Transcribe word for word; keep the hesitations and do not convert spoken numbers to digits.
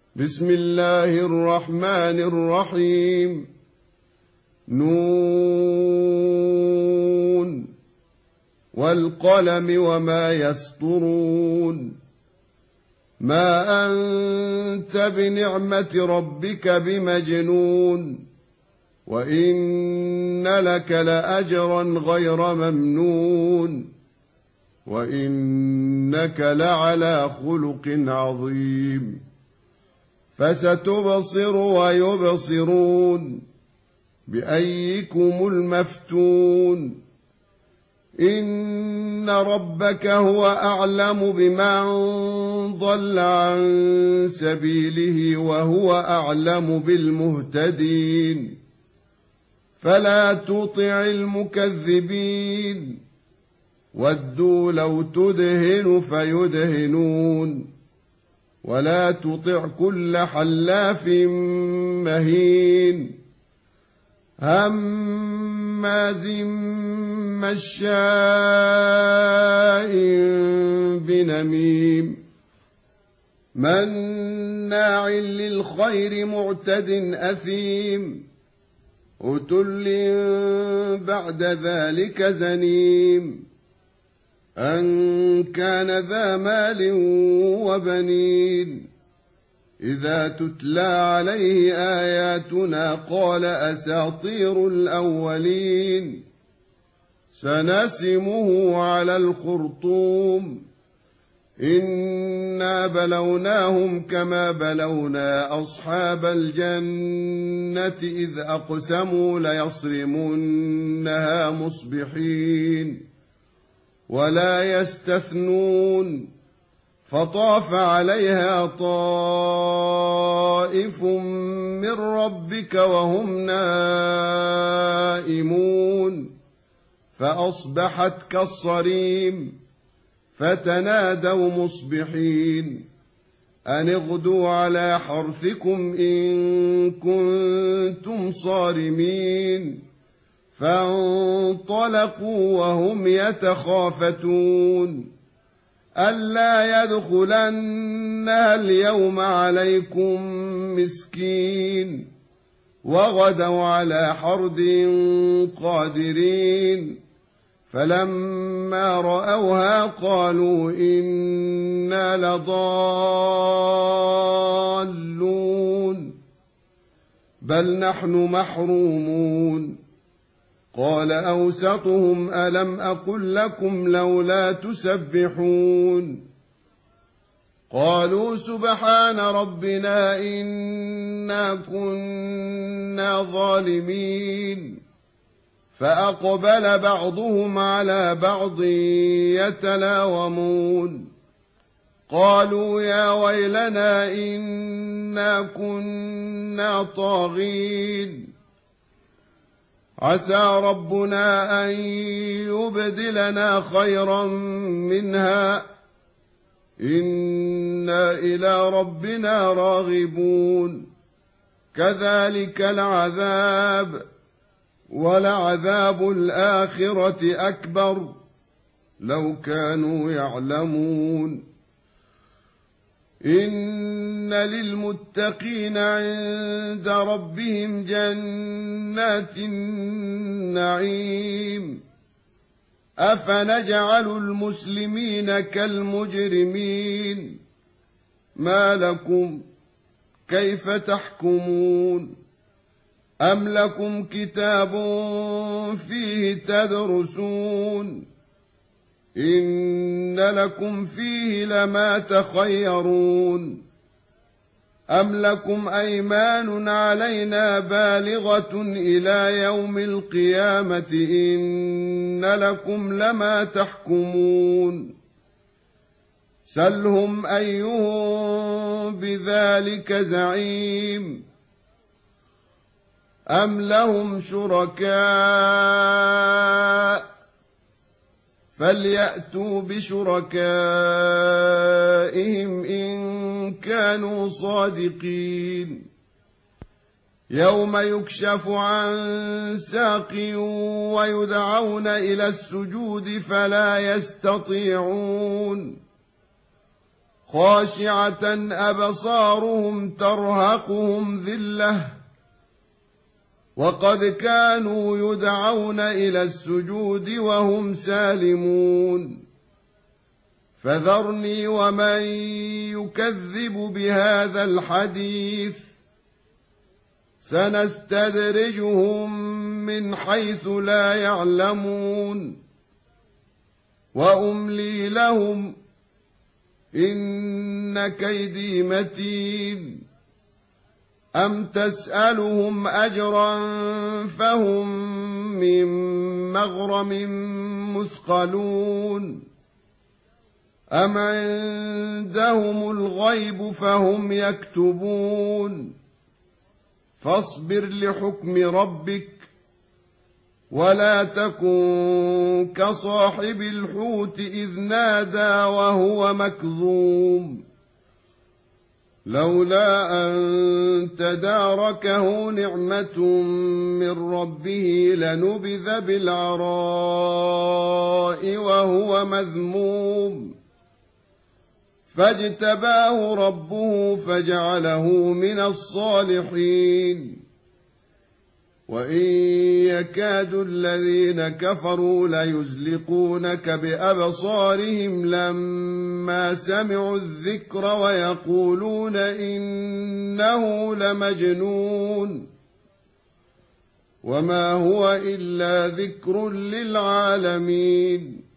بسم الله الرحمن الرحيم. نون والقلم وما يسطرون. ما أنت بنعمة ربك بمجنون، وإن لك لأجرا غير ممنون، وإنك لعلى خلق عظيم. فستبصر ويبصرون بأيكم المفتون. إن ربك هو أعلم بمن ضل عن سبيله وهو أعلم بالمهتدين. فلا تطع المكذبين، ودوا لو تدهن فيدهنون. ولا تطع كل حلاف مهين هماز مشاء بنميم مناع للخير معتد أثيم عتل بعد ذلك زنيم أن كان ذا مال وبنين. إذا تتلى عليه آياتنا قال أساطير الأولين. سنسمه على الخرطوم. إنا بلوناهم كما بلونا أصحاب الجنة إذ أقسموا ليصرمنها مصبحين ولا يستثنون. فطاف عليها طائف من ربك وهم نائمون فأصبحت كالصريم. فتنادوا مصبحين أن اغدوا على حرثكم إن كنتم صارمين. فانطلقوا وهم يتخافتون ألا يدخلنها اليوم عليكم مسكين. وغدوا على حرد قادرين. فلما رأوها قالوا إنا لضالون بل نحن محرومون. قال أوسطهم ألم أقل لكم لولا تسبحون. قالوا سبحان ربنا إنا كنا ظالمين. فأقبل بعضهم على بعض يتلاومون قالوا يا ويلنا إنا كنا طاغين. عسى ربنا أن يبدلنا خيرا منها إنا إلى ربنا راغبون. كذلك العذاب ولعذاب الآخرة أكبر لو كانوا يعلمون. إن للمتقين عند ربهم جنات النعيم. أفنجعل المسلمين كالمجرمين. ما لكم كيف تحكمون. أم لكم كتاب فيه تدرسون إن لكم فيه لما تخيرون. أم لكم أيمان علينا بالغة إلى يوم القيامة إن لكم لما تحكمون. سلهم أيهم بذلك زعيم. أم لهم شركاء فليأتوا بشركائهم إن كانوا صادقين. يوم يكشف عن ساق ويدعون إلى السجود فلا يستطيعون. خاشعة أبصارهم ترهقهم ذلة وقد كانوا يدعون إلى السجود وهم سالمون فذرني ومن يكذب بهذا الحديث سنستدرجهم من حيث لا يعلمون وأملي لهم إن كيدي متين أم تسألهم أجرا فهم من مغرم مثقلون أم عندهم الغيب فهم يكتبون فاصبر لحكم ربك ولا تكن كصاحب الحوت إذ نادى وهو مكظوم لولا أن تداركه نعمة من ربه لنبذ بالعراء وهو مذموم فاجتباه ربه فجعله من الصالحين وإن يكاد الذين كفروا ليزلقونك بأبصارهم لما سمعوا الذكر ويقولون إنه لمجنون وما هو إلا ذكر للعالمين